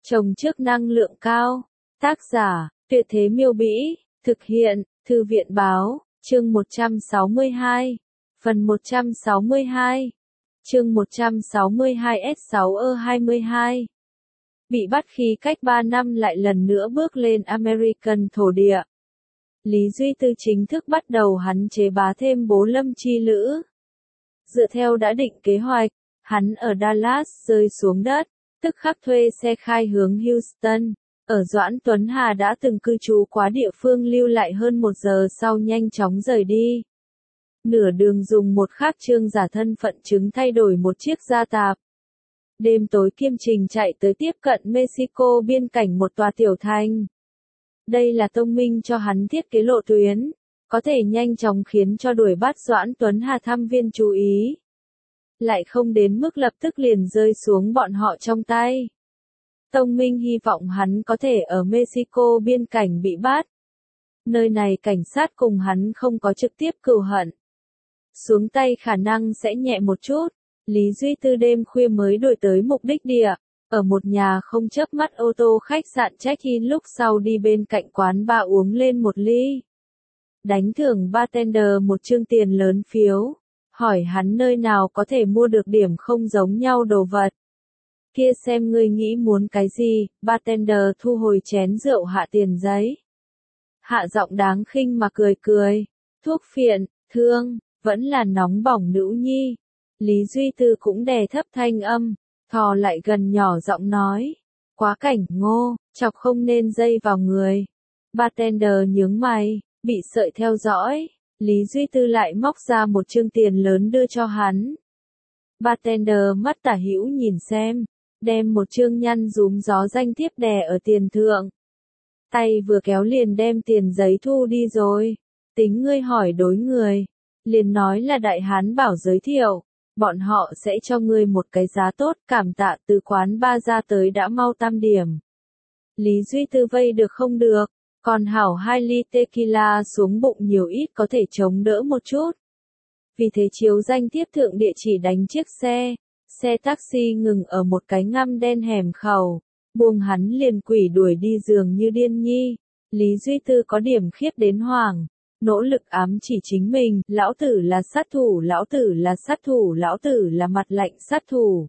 Trồng trước năng lượng cao. Tác giả, Tuyệt Thế Miêu Bĩ. Thực hiện, Thư viện Báo. Chương 162. Phần 162. Chương 162 S6E22. Bị bắt khi cách 3 năm lại lần nữa bước lên American thổ địa. Lý Duy Tư chính thức bắt đầu hắn chế bá thêm Bố Lâm chi lữ. Dựa theo đã định kế hoạch, hắn ở Dallas rơi xuống đất, tức khắc thuê xe khai hướng Houston. Ở Doãn Tuấn Hà đã từng cư trú quá địa phương lưu lại hơn 1 giờ sau nhanh chóng rời đi. Nửa đường dùng một khắc trương giả thân phận chứng thay đổi một chiếc gia tạp. Đêm tối kiêm trình chạy tới tiếp cận Mexico biên cảnh một tòa tiểu thành. Đây là tông minh cho hắn thiết kế lộ tuyến, có thể nhanh chóng khiến cho đuổi bắt Doãn Tuấn Hà thăm viên chú ý. Lại không đến mức lập tức liền rơi xuống bọn họ trong tay. Tông minh hy vọng hắn có thể ở Mexico biên cảnh bị bắt. Nơi này cảnh sát cùng hắn không có trực tiếp cừu hận. Xuống tay khả năng sẽ nhẹ một chút. Lý Duy Tư đêm khuya mới đuổi tới mục đích địa, ở một nhà không chớp mắt ô tô khách sạn check-in lúc sau đi bên cạnh quán bar uống lên một ly. Đánh thưởng bartender một chương tiền lớn phiếu, hỏi hắn nơi nào có thể mua được điểm không giống nhau đồ vật. Kia xem ngươi nghĩ muốn cái gì, bartender thu hồi chén rượu hạ tiền giấy. Hạ giọng đáng khinh mà cười cười, thuốc phiện, thương, vẫn là nóng bỏng nữ nhi. Lý Duy Tư cũng đè thấp thanh âm, thò lại gần nhỏ giọng nói. Quá cảnh ngô, chọc không nên dây vào người. Bartender nhướng mày, bị sợi theo dõi. Lý Duy Tư lại móc ra một chương tiền lớn đưa cho hắn. Bartender mắt tả hữu nhìn xem, đem một chương nhăn rúm gió danh thiếp đè ở tiền thượng. Tay vừa kéo liền đem tiền giấy thu đi rồi. Tính ngươi hỏi đối người. Liền nói là đại hán bảo giới thiệu. Bọn họ sẽ cho ngươi một cái giá tốt, cảm tạ từ quán ba ra tới đã mau 8 điểm. Lý Duy Tư vây được không được, còn hảo 2 ly tequila xuống bụng nhiều ít có thể chống đỡ một chút. Vì thế chiếu danh thiếp thượng địa chỉ đánh chiếc xe taxi ngừng ở một cái ngăm đen hẻm khẩu, buông hắn liền quỷ đuổi đi dường như điên nhi. Lý Duy Tư có điểm khiếp đến hoảng. Nỗ lực ám chỉ chính mình, lão tử là sát thủ, lão tử là sát thủ, lão tử là mặt lạnh sát thủ.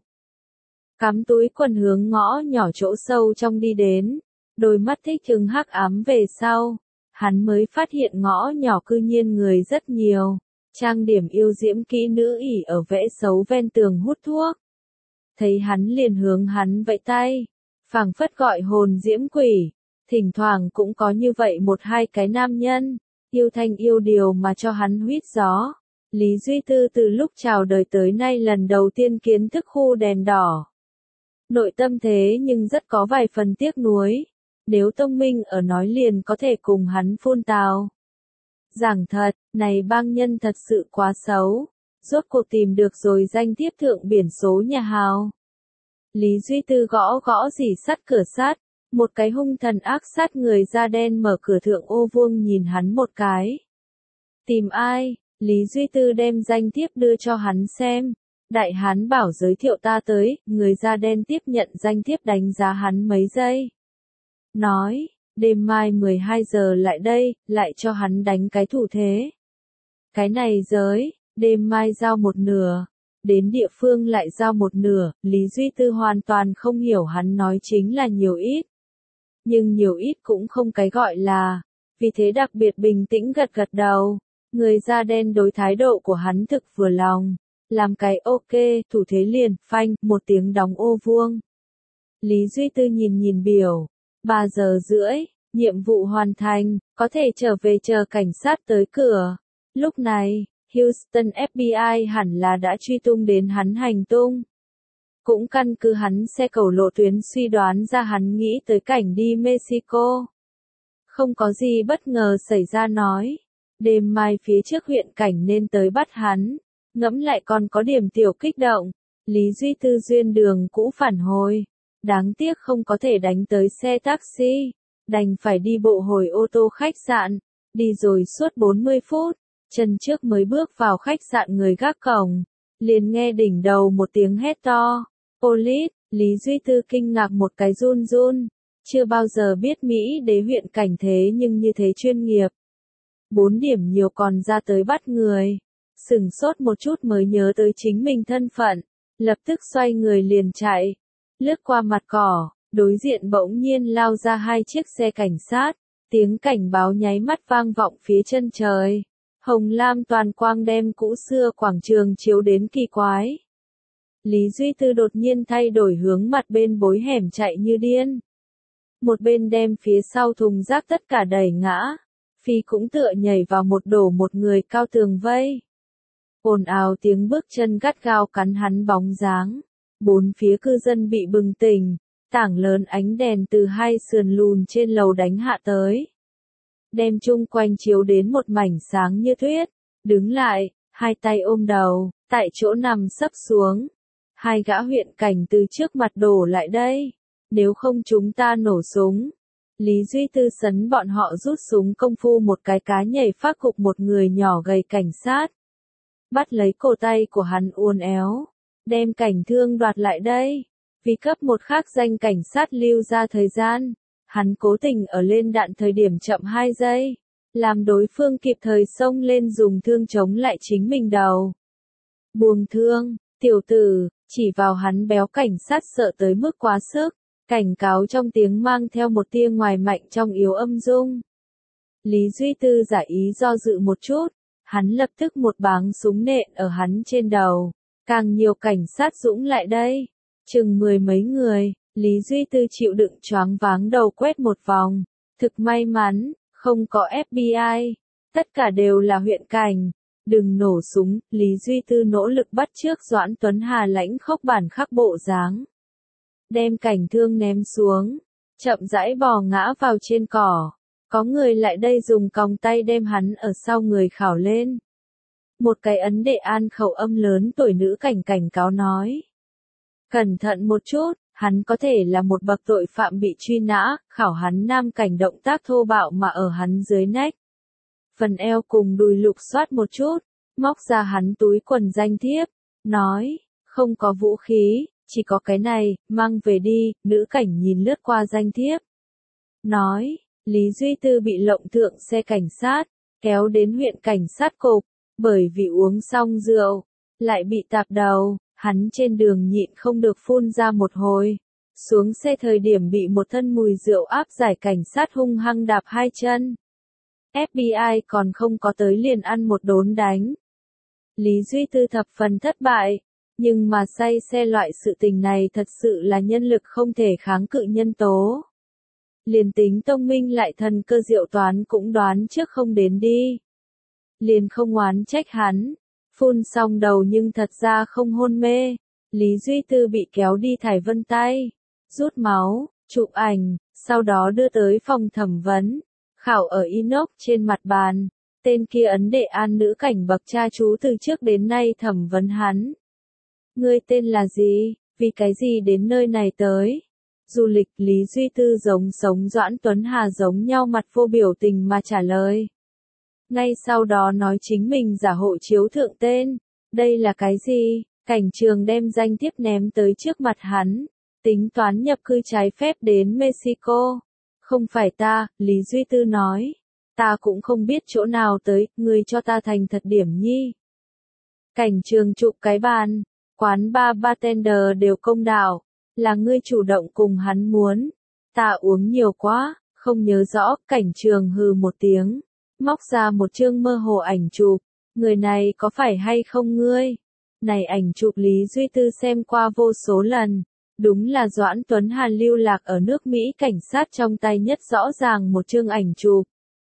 Cắm túi quần hướng ngõ nhỏ chỗ sâu trong đi đến, đôi mắt thích hứng hắc ám về sau, hắn mới phát hiện ngõ nhỏ cư nhiên người rất nhiều, trang điểm yêu diễm kỹ nữ ỉ ở vẽ xấu ven tường hút thuốc. Thấy hắn liền hướng hắn vẫy tay, phảng phất gọi hồn diễm quỷ, thỉnh thoảng cũng có như vậy 1-2 cái nam nhân. Yêu thanh yêu điều mà cho hắn huýt gió. Lý Duy Tư từ lúc chào đời tới nay lần đầu tiên kiến thức khu đèn đỏ. Nội tâm thế nhưng rất có vài phần tiếc nuối. Nếu tông minh ở nói liền có thể cùng hắn phun tào. Giảng thật, này bang nhân thật sự quá xấu. Rốt cuộc tìm được rồi danh thiếp thượng biển số nhà hào. Lý Duy Tư gõ gõ rỉ sắt cửa sắt. Một cái hung thần ác sát người da đen mở cửa thượng ô vuông nhìn hắn một cái. Tìm ai? Lý Duy Tư đem danh thiếp đưa cho hắn xem. Đại hán bảo giới thiệu ta tới, người da đen tiếp nhận danh thiếp đánh giá hắn mấy giây. Nói, đêm mai 12 giờ lại đây, lại cho hắn đánh cái thủ thế. Cái này giới, đêm mai giao 1/2. Đến địa phương lại giao 1/2, Lý Duy Tư hoàn toàn không hiểu hắn nói chính là nhiều ít. Nhưng nhiều ít cũng không cái gọi là, vì thế đặc biệt bình tĩnh gật gật đầu. Người da đen đối thái độ của hắn thực vừa lòng, làm cái ok, thủ thế liền, phanh, một tiếng đóng ô vuông. Lý Duy Tư nhìn biểu, 3 giờ rưỡi, nhiệm vụ hoàn thành, có thể trở về chờ cảnh sát tới cửa. Lúc này, Houston FBI hẳn là đã truy tung đến hắn hành tung. Cũng căn cứ hắn xe cầu lộ tuyến suy đoán ra hắn nghĩ tới cảnh đi Mexico. Không có gì bất ngờ xảy ra nói. Đêm mai phía trước huyện cảnh nên tới bắt hắn. Ngẫm lại còn có điểm tiểu kích động. Lý Duy Tư duyên đường cũ phản hồi. Đáng tiếc không có thể đánh tới xe taxi. Đành phải đi bộ hồi ô tô khách sạn. Đi rồi suốt 40 phút. Chân trước mới bước vào khách sạn người gác cổng. Liền nghe đỉnh đầu một tiếng hét to. Police, Lý Duy Tư kinh ngạc một cái run run. Chưa bao giờ biết Mỹ đế huyện cảnh thế nhưng như thế chuyên nghiệp. 4 điểm nhiều còn ra tới bắt người. Sửng sốt một chút mới nhớ tới chính mình thân phận. Lập tức xoay người liền chạy. Lướt qua mặt cỏ, đối diện bỗng nhiên lao ra 2 chiếc xe cảnh sát. Tiếng cảnh báo nháy mắt vang vọng phía chân trời. Hồng lam toàn quang đem cũ xưa quảng trường chiếu đến kỳ quái. Lý Duy Tư đột nhiên thay đổi hướng mặt bên bối hẻm chạy như điên. Một bên đem phía sau thùng rác tất cả đẩy ngã. Phi cũng tựa nhảy vào một đổ một người cao tường vây. Ồn ào tiếng bước chân gắt gao cắn hắn bóng dáng. 4 phía cư dân bị bừng tỉnh. Tảng lớn ánh đèn từ 2 sườn lùn trên lầu đánh hạ tới. Đem chung quanh chiếu đến một mảnh sáng như tuyết. Đứng lại, 2 tay ôm đầu, tại chỗ nằm sấp xuống. 2 gã huyện cảnh từ trước mặt đổ lại đây. Nếu không chúng ta nổ súng. Lý Duy Tư sấn bọn họ rút súng công phu một cái cá nhảy phát cục một người nhỏ gầy cảnh sát. Bắt lấy cổ tay của hắn uốn éo. Đem cảnh thương đoạt lại đây. Vì cấp một khác danh cảnh sát lưu ra thời gian. Hắn cố tình ở lên đạn thời điểm chậm 2 giây. Làm đối phương kịp thời xông lên dùng thương chống lại chính mình đầu. Buông thương, tiểu tử, chỉ vào hắn béo cảnh sát sợ tới mức quá sức. Cảnh cáo trong tiếng mang theo một tia ngoài mạnh trong yếu âm dung. Lý Duy Tư giả ý do dự một chút. Hắn lập tức một báng súng nện ở hắn trên đầu. Càng nhiều cảnh sát dũng lại đây. Chừng 10 mấy người. Lý Duy Tư chịu đựng choáng váng đầu quét một vòng. Thực may mắn, không có FBI. Tất cả đều là huyện cảnh. Đừng nổ súng, Lý Duy Tư nỗ lực bắt chước Doãn Tuấn Hà lãnh khốc bản khắc bộ dáng. Đem cảnh thương ném xuống. Chậm rãi bò ngã vào trên cỏ. Có người lại đây dùng còng tay đem hắn ở sau người khảo lên. Một cái ấn đệ an khẩu âm lớn tuổi nữ cảnh cáo nói. Cẩn thận một chút. Hắn có thể là một bậc tội phạm bị truy nã, khảo hắn nam cảnh động tác thô bạo mà ở hắn dưới nách. Phần eo cùng đùi lục soát một chút, móc ra hắn túi quần danh thiếp, nói, không có vũ khí, chỉ có cái này, mang về đi, nữ cảnh nhìn lướt qua danh thiếp. Nói, Lý Duy Tư bị lộng thượng xe cảnh sát, kéo đến huyện cảnh sát cục, bởi vì uống xong rượu, lại bị tạp đầu. Hắn trên đường nhịn không được phun ra một hồi. Xuống xe thời điểm bị một thân mùi rượu áp giải cảnh sát hung hăng đạp 2 chân. FBI còn không có tới liền ăn một đốn đánh. Lý Duy Tư thập phần thất bại. Nhưng mà say xe loại sự tình này thật sự là nhân lực không thể kháng cự nhân tố. Liền tính Tông Minh lại thần cơ diệu toán cũng đoán trước không đến đi. Liền không oán trách hắn. Phun xong đầu nhưng thật ra không hôn mê. Lý Duy Tư bị kéo đi thải vân tay. Rút máu, chụp ảnh, sau đó đưa tới phòng thẩm vấn. Khảo ở inox trên mặt bàn. Tên kia ấn đệ an nữ cảnh bậc cha chú từ trước đến nay thẩm vấn hắn. Ngươi tên là gì? Vì cái gì đến nơi này tới? Du lịch Lý Duy Tư giống sống Doãn Tuấn Hà giống nhau mặt vô biểu tình mà trả lời. Ngay sau đó nói chính mình giả hộ chiếu thượng tên. Đây là cái gì? Cảnh trường đem danh thiếp ném tới trước mặt hắn. Tính toán nhập cư trái phép đến Mexico. Không phải ta, Lý Duy Tư nói. Ta cũng không biết chỗ nào tới, ngươi cho ta thành thật điểm nhi. Cảnh trường chụp cái bàn. Quán bar bartender đều công đạo. Là ngươi chủ động cùng hắn muốn. Ta uống nhiều quá, không nhớ rõ, cảnh trường hừ một tiếng. Móc ra một chương mơ hồ ảnh chụp. Người này có phải hay không ngươi? Này ảnh chụp Lý Duy Tư xem qua vô số lần. Đúng là Doãn Tuấn Hà lưu lạc ở nước Mỹ cảnh sát trong tay nhất rõ ràng một chương ảnh chụp.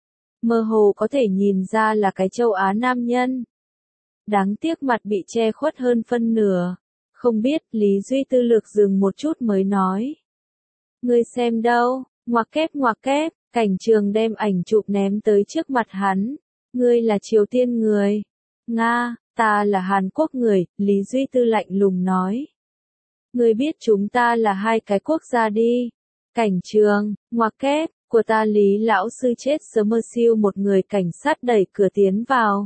Mơ hồ có thể nhìn ra là cái châu Á nam nhân. Đáng tiếc mặt bị che khuất hơn phân nửa. Không biết, Lý Duy Tư lược dừng một chút mới nói. Ngươi xem đâu, ngoặc kép, cảnh trường đem ảnh chụp ném tới trước mặt hắn. Ngươi là Triều Tiên người. Nga, ta là Hàn Quốc người, Lý Duy Tư lạnh lùng nói. Ngươi biết chúng ta là 2 cái quốc gia đi. Cảnh trường, ngoặc kép, của ta Lý lão sư chết sớm siêu một người cảnh sát đẩy cửa tiến vào.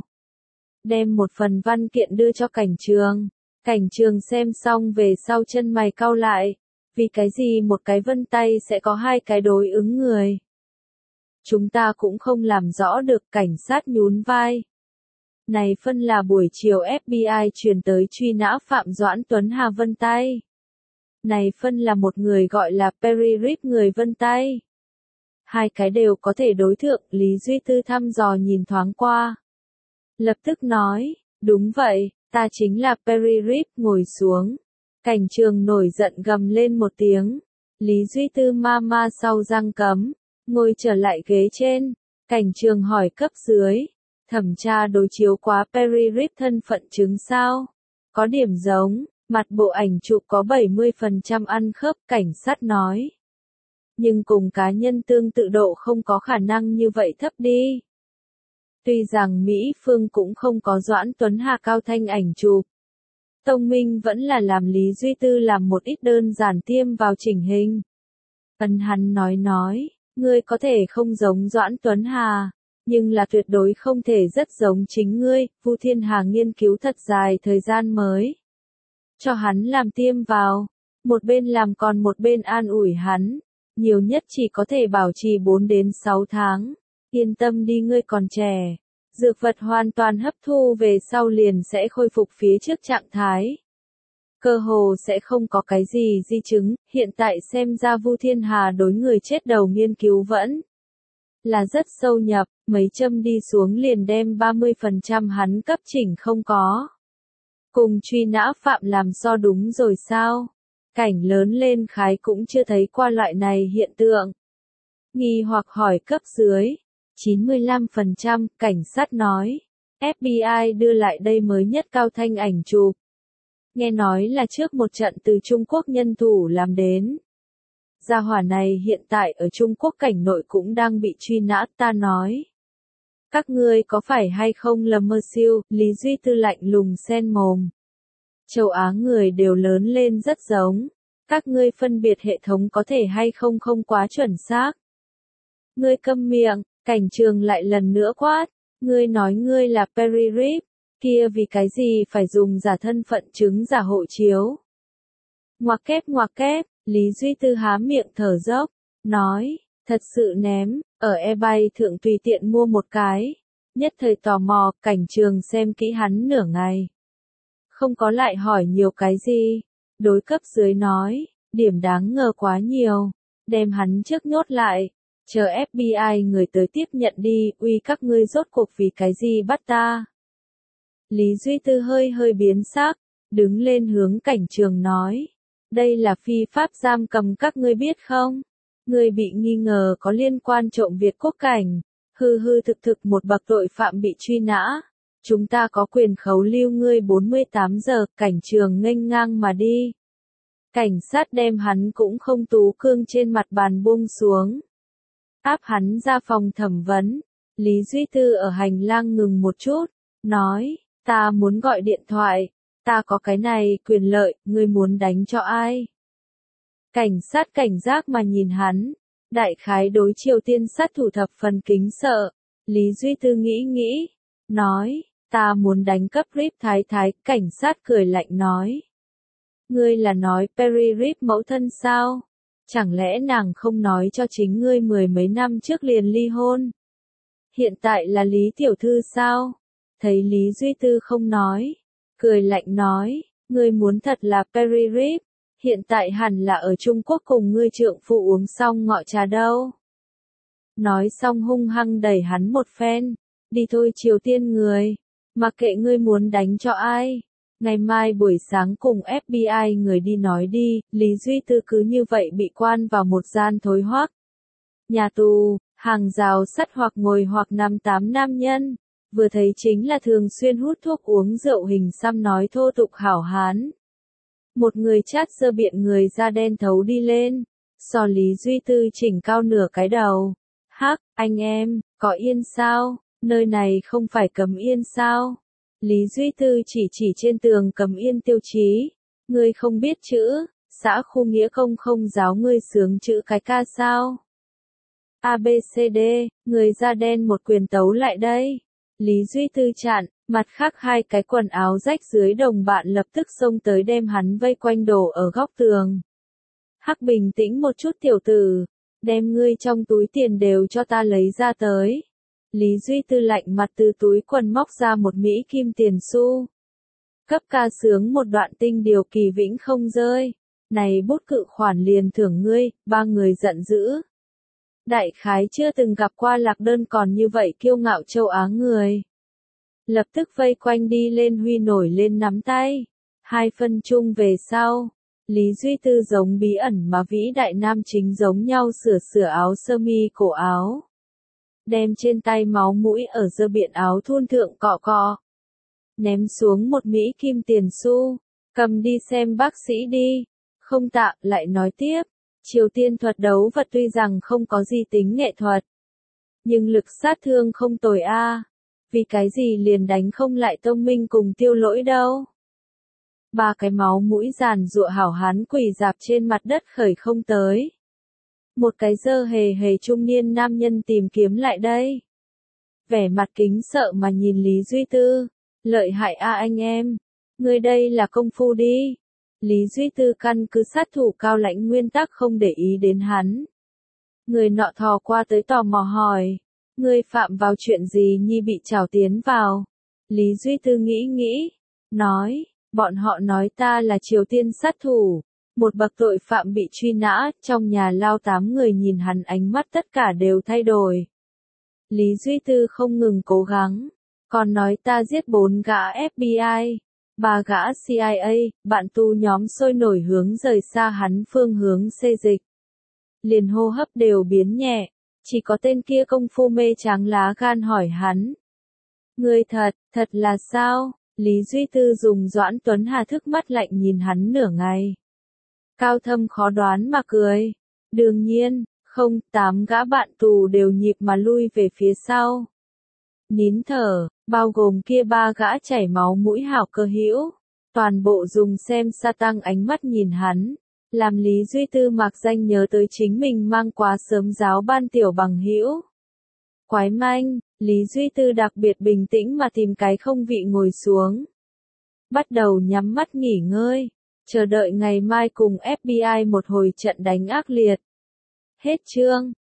Đem một phần văn kiện đưa cho cảnh trường. Cảnh trường xem xong về sau chân mày cau lại. Vì cái gì một cái vân tay sẽ có hai cái đối ứng người? Chúng ta cũng không làm rõ được, cảnh sát nhún vai. Này phân là buổi chiều FBI truyền tới truy nã Phạm Doãn Tuấn Hà vân tay. Này phân là một người gọi là Perry Rip người vân tay. Hai cái đều có thể đối thượng, Lý Duy Tư thăm dò nhìn thoáng qua. Lập tức nói, đúng vậy, ta chính là Perry Rip, ngồi xuống. Cảnh trường nổi giận gầm lên một tiếng. Lý Duy Tư ma ma sau răng cấm, ngồi trở lại ghế trên. Cảnh trường hỏi cấp dưới, thẩm tra đối chiếu quá Perry Rip thân phận chứng sao? Có điểm giống, mặt bộ ảnh chụp có 70% ăn khớp, cảnh sát nói. Nhưng cùng cá nhân tương tự độ không có khả năng như vậy thấp đi. Tuy rằng Mỹ Phương cũng không có Doãn Tuấn Hà cao thanh ảnh chụp. Tông Minh vẫn là làm Lý Duy Tư làm một ít đơn giản tiêm vào chỉnh hình. Hắn nói, ngươi có thể không giống Doãn Tuấn Hà, nhưng là tuyệt đối không thể rất giống chính ngươi. Vu Thiên Hà nghiên cứu thật dài thời gian mới cho hắn làm tiêm vào, một bên làm còn một bên an ủi hắn, nhiều nhất chỉ có thể bảo trì 4 đến 6 tháng, yên tâm đi, ngươi còn trẻ. Dược vật hoàn toàn hấp thu về sau liền sẽ khôi phục phía trước trạng thái. Cơ hồ sẽ không có cái gì di chứng, hiện tại xem ra Vu Thiên Hà đối người chết đầu nghiên cứu vẫn là rất sâu nhập, mấy châm đi xuống liền đem 30% hắn cấp chỉnh không có. Cùng truy nã phạm làm so đúng rồi sao? Cảnh lớn lên khái cũng chưa thấy qua loại này hiện tượng. Nghi hoặc hỏi cấp dưới. 95%, cảnh sát nói. FBI đưa lại đây mới nhất cao thanh ảnh chụp. Nghe nói là trước một trận từ Trung Quốc nhân thủ làm đến. Gia hỏa này hiện tại ở Trung Quốc cảnh nội cũng đang bị truy nã, ta nói. Các ngươi có phải hay không lầm mơ siêu, Lý Duy Tư lạnh lùng sen mồm. Châu Á người đều lớn lên rất giống. Các ngươi phân biệt hệ thống có thể hay không không quá chuẩn xác. Ngươi câm miệng. Cảnh trường lại lần nữa quát, ngươi nói ngươi là Perry Rip, kia vì cái gì phải dùng giả thân phận chứng giả hộ chiếu. Ngoặc kép, Lý Duy Tư há miệng thở dốc, nói, thật sự ném, ở eBay thượng tùy tiện mua một cái, nhất thời tò mò, cảnh trường xem kỹ hắn nửa ngày. Không có lại hỏi nhiều cái gì, đối cấp dưới nói, điểm đáng ngờ quá nhiều, đem hắn trước nhốt lại. Chờ FBI người tới tiếp nhận đi, uy các ngươi rốt cuộc vì cái gì bắt ta. Lý Duy Tư hơi biến sắc, đứng lên hướng cảnh trường nói. Đây là phi pháp giam cầm các ngươi biết không? Ngươi bị nghi ngờ có liên quan trộm Việt quốc cảnh, hư thực một bậc tội phạm bị truy nã. Chúng ta có quyền khấu lưu ngươi 48 giờ, cảnh trường nghênh ngang mà đi. Cảnh sát đem hắn cũng không tú cương trên mặt bàn buông xuống. Áp hắn ra phòng thẩm vấn. Lý Duy Tư ở hành lang ngừng một chút, nói, ta muốn gọi điện thoại, ta có cái này quyền lợi, ngươi muốn đánh cho ai? Cảnh sát cảnh giác mà nhìn hắn, đại khái đối Triều Tiên sát thủ thập phần kính sợ. Lý Duy Tư nghĩ, nói, ta muốn đánh cấp Rip thái thái, cảnh sát cười lạnh nói. Ngươi là nói Perry Rip mẫu thân sao? Chẳng lẽ nàng không nói cho chính ngươi 10 mấy năm trước liền ly hôn? Hiện tại là Lý tiểu thư sao? Thấy Lý Duy Tư không nói, cười lạnh nói, ngươi muốn thật là Perry Rip, hiện tại hẳn là ở Trung Quốc cùng ngươi trượng phu uống xong ngọ trà đâu. Nói xong hung hăng đẩy hắn một phen, đi thôi Triều Tiên người, mặc kệ ngươi muốn đánh cho ai. Ngày mai buổi sáng cùng FBI người đi nói đi, Lý Duy Tư cứ như vậy bị quan vào một gian thối hoác. Nhà tù, hàng rào sắt hoặc ngồi hoặc nằm 8 nam nhân, vừa thấy chính là thường xuyên hút thuốc uống rượu hình xăm nói thô tục hảo hán. Một người chát sơ biện người da đen thấu đi lên, so Lý Duy Tư chỉnh cao nửa cái đầu. Hắc, anh em, có yên sao, nơi này không phải cấm yên sao? Lý Duy Tư chỉ trên tường cấm yên tiêu chí. Ngươi không biết chữ, xã khu nghĩa công không giáo ngươi sướng chữ cái ca sao? ABCD, người da đen một quyền tấu lại đây. Lý Duy Tư chặn, mặt khác hai cái quần áo rách dưới đồng bạn lập tức xông tới đem hắn vây quanh đổ ở góc tường. Hắc bình tĩnh một chút tiểu tử, đem ngươi trong túi tiền đều cho ta lấy ra tới. Lý Duy Tư lạnh mặt từ túi quần móc ra một Mỹ kim tiền xu. Cấp ca sướng một đoạn tinh điều kỳ vĩnh không rơi. Này bút cự khoản liền thưởng ngươi, ba người giận dữ. Đại khái chưa từng gặp qua Lạc Đơn còn như vậy kiêu ngạo châu Á người. Lập tức vây quanh đi lên huy nổi lên nắm tay. 2 phân chung về sau, Lý Duy Tư giống bí ẩn mà vĩ đại nam chính giống nhau sửa áo sơ mi cổ áo. Đem trên tay máu mũi ở dơ biện áo thun thượng cọ cọ. Ném xuống một Mỹ kim tiền xu, cầm đi xem bác sĩ đi. Không tạ, lại nói tiếp, Triều Tiên thuật đấu vật tuy rằng không có gì tính nghệ thuật, nhưng lực sát thương không tồi a. Vì cái gì liền đánh không lại Tông Minh cùng Tiêu Lỗi đâu. 3 cái máu mũi giàn giụa hảo hán quỳ dạp trên mặt đất khởi không tới. Một cái dơ hề hề trung niên nam nhân tìm kiếm lại đây. Vẻ mặt kính sợ mà nhìn Lý Duy Tư, lợi hại a anh em, ngươi đây là công phu đi. Lý Duy Tư căn cứ sát thủ cao lãnh nguyên tắc không để ý đến hắn. Người nọ thò qua tới tò mò hỏi, ngươi phạm vào chuyện gì nhi bị trảo tiến vào? Lý Duy Tư nghĩ, nói, bọn họ nói ta là Triều Tiên sát thủ, một bậc tội phạm bị truy nã, trong nhà lao 8 người nhìn hắn ánh mắt tất cả đều thay đổi. Lý Duy Tư không ngừng cố gắng, còn nói ta giết 4 gã FBI. 3 gã CIA, bạn tu nhóm sôi nổi hướng rời xa hắn phương hướng xê dịch. Liền hô hấp đều biến nhẹ, chỉ có tên kia công phu mê tráng lá gan hỏi hắn. Ngươi thật là sao? Lý Duy Tư dùng Doãn Tuấn Hà thức mắt lạnh nhìn hắn nửa ngày. Cao thâm khó đoán mà cười. Đương nhiên, không, 8 gã bạn tù đều nhịp mà lui về phía sau. Nín thở, bao gồm kia 3 gã chảy máu mũi hảo cơ hữu, toàn bộ dùng xem sa tăng ánh mắt nhìn hắn, làm Lý Duy Tư mạc danh nhớ tới chính mình mang quá sớm giáo ban tiểu bằng hữu. Quái manh, Lý Duy Tư đặc biệt bình tĩnh mà tìm cái không vị ngồi xuống. Bắt đầu nhắm mắt nghỉ ngơi, chờ đợi ngày mai cùng FBI một hồi trận đánh ác liệt. Hết chương.